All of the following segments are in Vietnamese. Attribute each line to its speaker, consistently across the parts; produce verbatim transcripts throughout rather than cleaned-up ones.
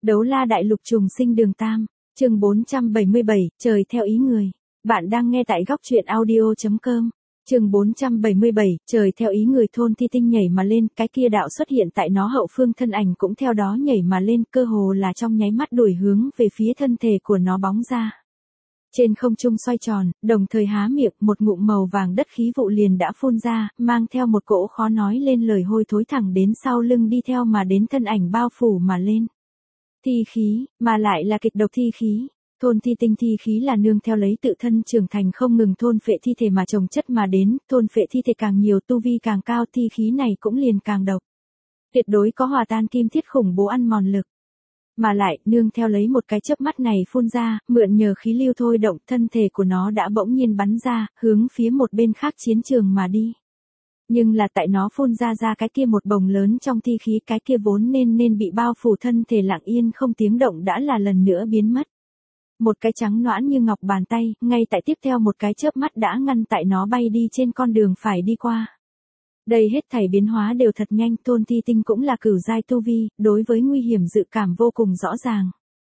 Speaker 1: Đấu la đại lục trùng sinh đường tam, chương bốn trăm bảy mươi bảy, trời theo ý người. Bạn đang nghe tại góc truyện audio.com. Chương bốn trăm bảy mươi bảy, trời theo ý người. Thôn Thi Tinh nhảy mà lên, cái kia đạo xuất hiện tại nó hậu phương thân ảnh cũng theo đó nhảy mà lên, cơ hồ là trong nháy mắt đuổi hướng về phía thân thể của nó bóng ra. Trên không trung xoay tròn, đồng thời há miệng, một ngụm màu vàng đất khí vụ liền đã phun ra, mang theo một cỗ khó nói lên lời hôi thối thẳng đến sau lưng đi theo mà đến thân ảnh bao phủ mà lên. Thi khí, mà lại là kịch độc thi khí. Thôn Thi Tinh thi khí là nương theo lấy tự thân trưởng thành không ngừng thôn phệ thi thể mà trồng chất mà đến, thôn phệ thi thể càng nhiều tu vi càng cao, thi khí này cũng liền càng độc. Tuyệt đối có hòa tan kim thiết khủng bố ăn mòn lực. Mà lại, nương theo lấy một cái chớp mắt này phun ra, mượn nhờ khí lưu thôi động, thân thể của nó đã bỗng nhiên bắn ra, hướng phía một bên khác chiến trường mà đi. Nhưng là tại nó phun ra ra cái kia một bồng lớn trong thi khí, cái kia vốn nên nên bị bao phủ thân thể lặng yên không tiếng động đã là lần nữa biến mất. Một cái trắng nõn như ngọc bàn tay, ngay tại tiếp theo một cái chớp mắt đã ngăn tại nó bay đi trên con đường phải đi qua. Đây hết thảy biến hóa đều thật nhanh, Thôn Thi Tinh cũng là cửu giai tu vi, đối với nguy hiểm dự cảm vô cùng rõ ràng.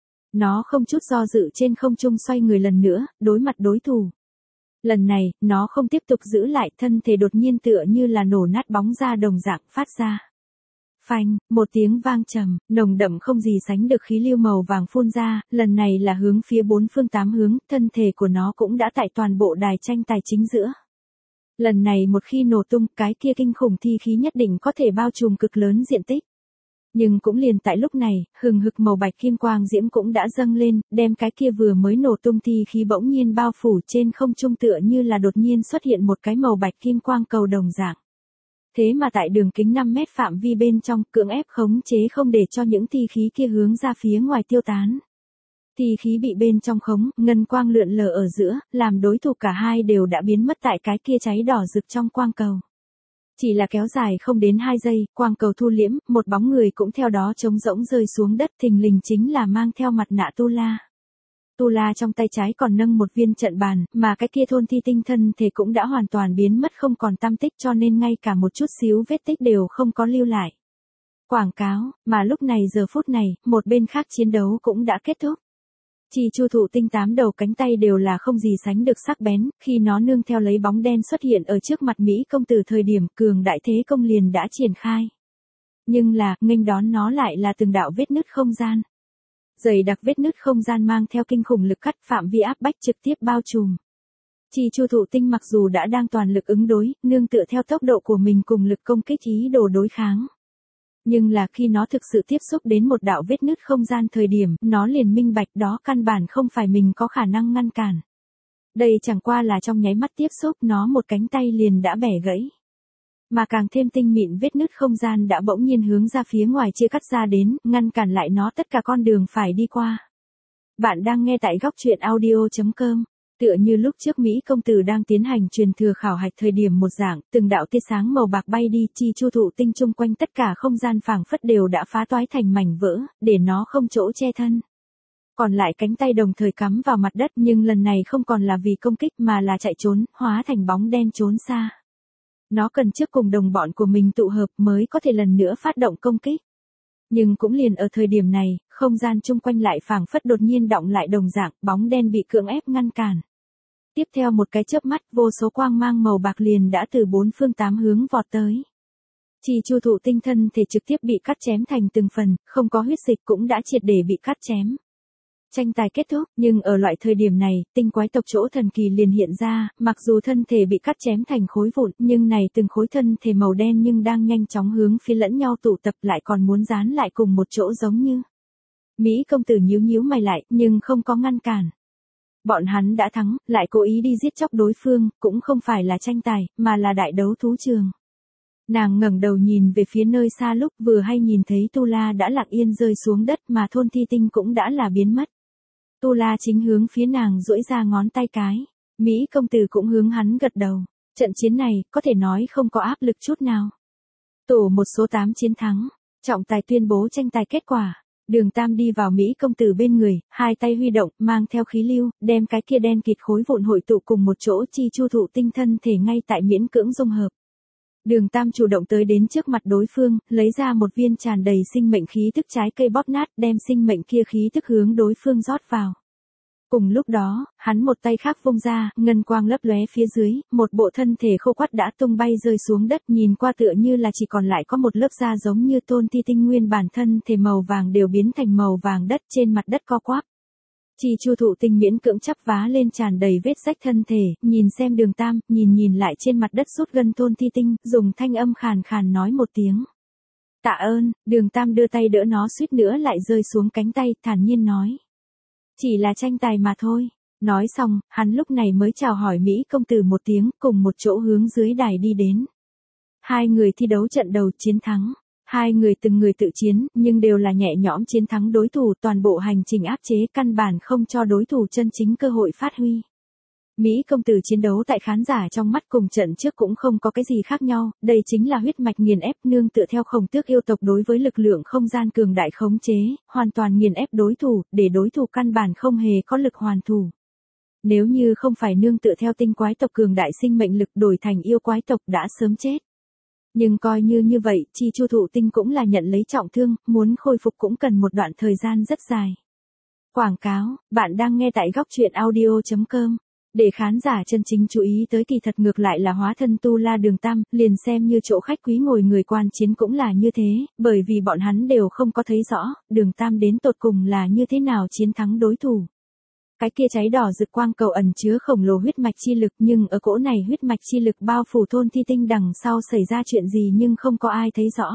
Speaker 1: Nó không chút do dự trên không trung xoay người lần nữa, đối mặt đối thủ. Lần này, nó không tiếp tục giữ lại, thân thể đột nhiên tựa như là nổ nát bóng ra đồng dạng phát ra. Phanh, một tiếng vang trầm, nồng đậm không gì sánh được khí lưu màu vàng phun ra, lần này là hướng phía bốn phương tám hướng, thân thể của nó cũng đã tại toàn bộ đài tranh tài chính giữa. Lần này một khi nổ tung, cái kia kinh khủng thi khí nhất định có thể bao trùm cực lớn diện tích. Nhưng cũng liền tại lúc này, hừng hực màu bạch kim quang diễm cũng đã dâng lên, đem cái kia vừa mới nổ tung thi khí bỗng nhiên bao phủ trên không trung tựa như là đột nhiên xuất hiện một cái màu bạch kim quang cầu đồng dạng. Thế mà tại đường kính năm mét phạm vi bên trong, cưỡng ép khống chế không để cho những thi khí kia hướng ra phía ngoài tiêu tán. Thi khí bị bên trong khống, ngân quang lượn lờ ở giữa, làm đối thủ cả hai đều đã biến mất tại cái kia cháy đỏ rực trong quang cầu. Chỉ là kéo dài không đến hai giây, quang cầu thu liễm, một bóng người cũng theo đó trống rỗng rơi xuống đất, thình lình chính là mang theo mặt nạ Tu La. Tu La trong tay trái còn nâng một viên trận bàn, mà cái kia Thôn Thi Tinh thân thể cũng đã hoàn toàn biến mất không còn tăm tích, cho nên ngay cả một chút xíu vết tích đều không có lưu lại. Quảng cáo, mà lúc này giờ phút này, một bên khác chiến đấu cũng đã kết thúc. Chi Chu Thụ Tinh tám đầu cánh tay đều là không gì sánh được sắc bén, khi nó nương theo lấy bóng đen xuất hiện ở trước mặt Mỹ công tử thời điểm cường đại thế công liền đã triển khai. Nhưng là, nghênh đón nó lại là từng đạo vết nứt không gian. Dày đặc vết nứt không gian mang theo kinh khủng lực cắt, phạm vi áp bách trực tiếp bao trùm. Chi Chu Thụ Tinh mặc dù đã đang toàn lực ứng đối, nương tựa theo tốc độ của mình cùng lực công kích ý đồ đối kháng. Nhưng là khi nó thực sự tiếp xúc đến một đạo vết nứt không gian thời điểm, nó liền minh bạch đó căn bản không phải mình có khả năng ngăn cản. Đây chẳng qua là trong nháy mắt tiếp xúc nó một cánh tay liền đã bẻ gãy. Mà càng thêm tinh mịn vết nứt không gian đã bỗng nhiên hướng ra phía ngoài chia cắt ra đến, ngăn cản lại nó tất cả con đường phải đi qua. Bạn đang nghe tại góc truyện audio.com. Tựa như lúc trước Mỹ công tử đang tiến hành truyền thừa khảo hạch thời điểm một dạng, từng đạo tia sáng màu bạc bay đi, Chi Chu Thụ Tinh chung quanh tất cả không gian phảng phất đều đã phá toái thành mảnh vỡ, để nó không chỗ che thân. Còn lại cánh tay đồng thời cắm vào mặt đất, nhưng lần này không còn là vì công kích mà là chạy trốn, hóa thành bóng đen trốn xa. Nó cần trước cùng đồng bọn của mình tụ hợp mới có thể lần nữa phát động công kích. Nhưng cũng liền ở thời điểm này, không gian chung quanh lại phảng phất đột nhiên động lại đồng dạng, bóng đen bị cưỡng ép ngăn cản. Tiếp theo một cái chớp mắt, vô số quang mang màu bạc liền đã từ bốn phương tám hướng vọt tới. Chi Chu Thụ Tinh thân thể trực tiếp bị cắt chém thành từng phần, không có huyết dịch cũng đã triệt để bị cắt chém. Tranh tài kết thúc, nhưng ở loại thời điểm này, tinh quái tộc chỗ thần kỳ liền hiện ra, mặc dù thân thể bị cắt chém thành khối vụn, nhưng này từng khối thân thể màu đen nhưng đang nhanh chóng hướng phía lẫn nhau tụ tập lại còn muốn dán lại cùng một chỗ giống như. Mỹ công tử nhíu nhíu mày lại, nhưng không có ngăn cản. Bọn hắn đã thắng, lại cố ý đi giết chóc đối phương, cũng không phải là tranh tài, mà là đại đấu thú trường. Nàng ngẩng đầu nhìn về phía nơi xa lúc vừa hay nhìn thấy Tu La đã lặng yên rơi xuống đất mà Thôn Thi Tinh cũng đã là biến mất. Tu La chính hướng phía nàng duỗi ra ngón tay cái. Mỹ công tử cũng hướng hắn gật đầu. Trận chiến này, có thể nói không có áp lực chút nào. Tổ một số tám chiến thắng. Trọng tài tuyên bố tranh tài kết quả. Đường Tam đi vào Mỹ công tử bên người, hai tay huy động, mang theo khí lưu, đem cái kia đen kịt khối vụn hội tụ cùng một chỗ. Chi Chu Thụ Tinh thân thể ngay tại miễn cưỡng dung hợp. Đường Tam chủ động tới đến trước mặt đối phương, lấy ra một viên tràn đầy sinh mệnh khí tức trái cây bóp nát, đem sinh mệnh kia khí tức hướng đối phương rót vào. Cùng lúc đó, hắn một tay khác vung ra, ngân quang lấp lóe phía dưới, một bộ thân thể khô quắt đã tung bay rơi xuống đất, nhìn qua tựa như là chỉ còn lại có một lớp da giống như Tôn Thi Tinh nguyên bản thân thể màu vàng đều biến thành màu vàng đất, trên mặt đất co quắp. Chi Chu Thụ Tinh miễn cưỡng chắp vá lên tràn đầy vết rách thân thể, nhìn xem Đường Tam, nhìn nhìn lại trên mặt đất sút gân Tôn Thi Tinh, dùng thanh âm khàn khàn nói một tiếng. Tạ ơn. Đường Tam đưa tay đỡ nó, suýt nữa lại rơi xuống cánh tay, thản nhiên nói. Chỉ là tranh tài mà thôi. Nói xong, hắn lúc này mới chào hỏi Mỹ công tử một tiếng, cùng một chỗ hướng dưới đài đi đến. Hai người thi đấu trận đầu chiến thắng. Hai người từng người tự chiến, nhưng đều là nhẹ nhõm chiến thắng đối thủ, toàn bộ hành trình áp chế, căn bản không cho đối thủ chân chính cơ hội phát huy. Mỹ công tử chiến đấu tại khán giả trong mắt cùng trận trước cũng không có cái gì khác nhau, đây chính là huyết mạch nghiền ép, nương tựa theo Khổng Tước yêu tộc đối với lực lượng không gian cường đại khống chế, hoàn toàn nghiền ép đối thủ, để đối thủ căn bản không hề có lực hoàn thủ. Nếu như không phải nương tựa theo tinh quái tộc cường đại sinh mệnh lực đổi thành yêu quái tộc đã sớm chết. Nhưng coi như như vậy, Chi Chu Thụ Tinh cũng là nhận lấy trọng thương, muốn khôi phục cũng cần một đoạn thời gian rất dài. Quảng cáo, bạn đang nghe tại góc truyện audio chấm com. Để khán giả chân chính chú ý tới kỳ thật ngược lại là hóa thân Tu La Đường Tam, liền xem như chỗ khách quý ngồi người quan chiến cũng là như thế, bởi vì bọn hắn đều không có thấy rõ, Đường Tam đến tột cùng là như thế nào chiến thắng đối thủ. Cái kia cháy đỏ rực quang cầu ẩn chứa khổng lồ huyết mạch chi lực, nhưng ở cỗ này huyết mạch chi lực bao phủ Tôn Thi Tinh đằng sau xảy ra chuyện gì nhưng không có ai thấy rõ.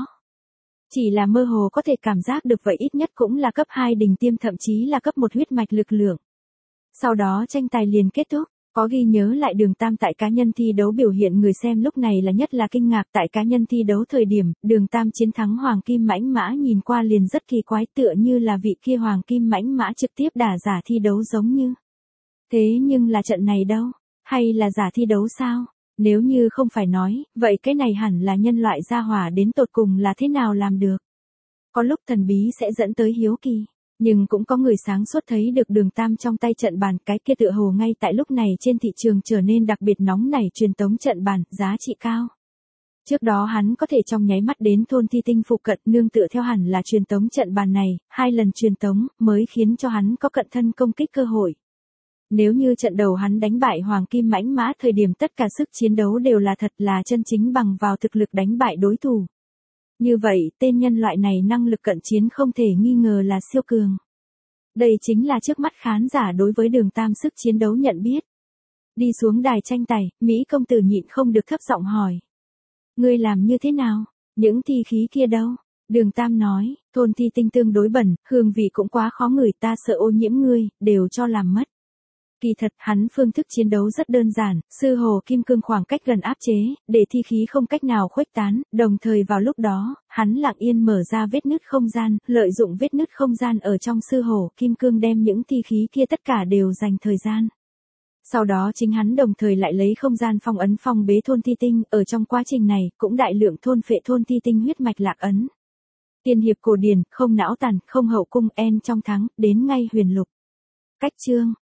Speaker 1: Chỉ là mơ hồ có thể cảm giác được vậy ít nhất cũng là cấp hai đỉnh tiêm, thậm chí là cấp một huyết mạch lực lượng. Sau đó tranh tài liền kết thúc, có ghi nhớ lại Đường Tam tại cá nhân thi đấu biểu hiện, người xem lúc này là nhất là kinh ngạc. Tại cá nhân thi đấu thời điểm, Đường Tam chiến thắng Hoàng Kim Mãnh Mã nhìn qua liền rất kỳ quái, tựa như là vị kia Hoàng Kim Mãnh Mã trực tiếp đả giả thi đấu giống như. Thế nhưng là trận này đâu? Hay là giả thi đấu sao? Nếu như không phải nói, vậy cái này hẳn là nhân loại gia hỏa đến tột cùng là thế nào làm được? Có lúc thần bí sẽ dẫn tới hiếu kỳ. Nhưng cũng có người sáng suốt thấy được Đường Tam trong tay trận bàn, cái kia tựa hồ ngay tại lúc này trên thị trường trở nên đặc biệt nóng nảy truyền tống trận bàn, giá trị cao. Trước đó hắn có thể trong nháy mắt đến Thôn Thi Tinh phụ cận, nương tựa theo hẳn là truyền tống trận bàn này, hai lần truyền tống mới khiến cho hắn có cận thân công kích cơ hội. Nếu như trận đầu hắn đánh bại Hoàng Kim Mãnh Mã thời điểm tất cả sức chiến đấu đều là thật, là chân chính bằng vào thực lực đánh bại đối thủ. Như vậy, tên nhân loại này năng lực cận chiến không thể nghi ngờ là siêu cường. Đây chính là trước mắt khán giả đối với Đường Tam sức chiến đấu nhận biết. Đi xuống đài tranh tài, Mỹ công tử nhịn không được thấp giọng hỏi. Ngươi làm như thế nào? Những thi khí kia đâu? Đường Tam nói, Thôn Thi Tinh tương đối bẩn, hương vị cũng quá khó ngửi, ta sợ ô nhiễm ngươi, đều cho làm mất. Kỳ thật, hắn phương thức chiến đấu rất đơn giản, sư hồ kim cương khoảng cách gần áp chế, để thi khí không cách nào khuếch tán, đồng thời vào lúc đó, hắn lặng yên mở ra vết nứt không gian, lợi dụng vết nứt không gian ở trong sư hồ kim cương đem những thi khí kia tất cả đều dành thời gian. Sau đó chính hắn đồng thời lại lấy không gian phong ấn phong bế Thôn Thi Tinh, ở trong quá trình này, cũng đại lượng thôn phệ Thôn Thi Tinh huyết mạch lạc ấn. Tiên hiệp cổ điển, không não tàn, không hậu cung, en trong thắng, đến ngay huyền lục. Cách chương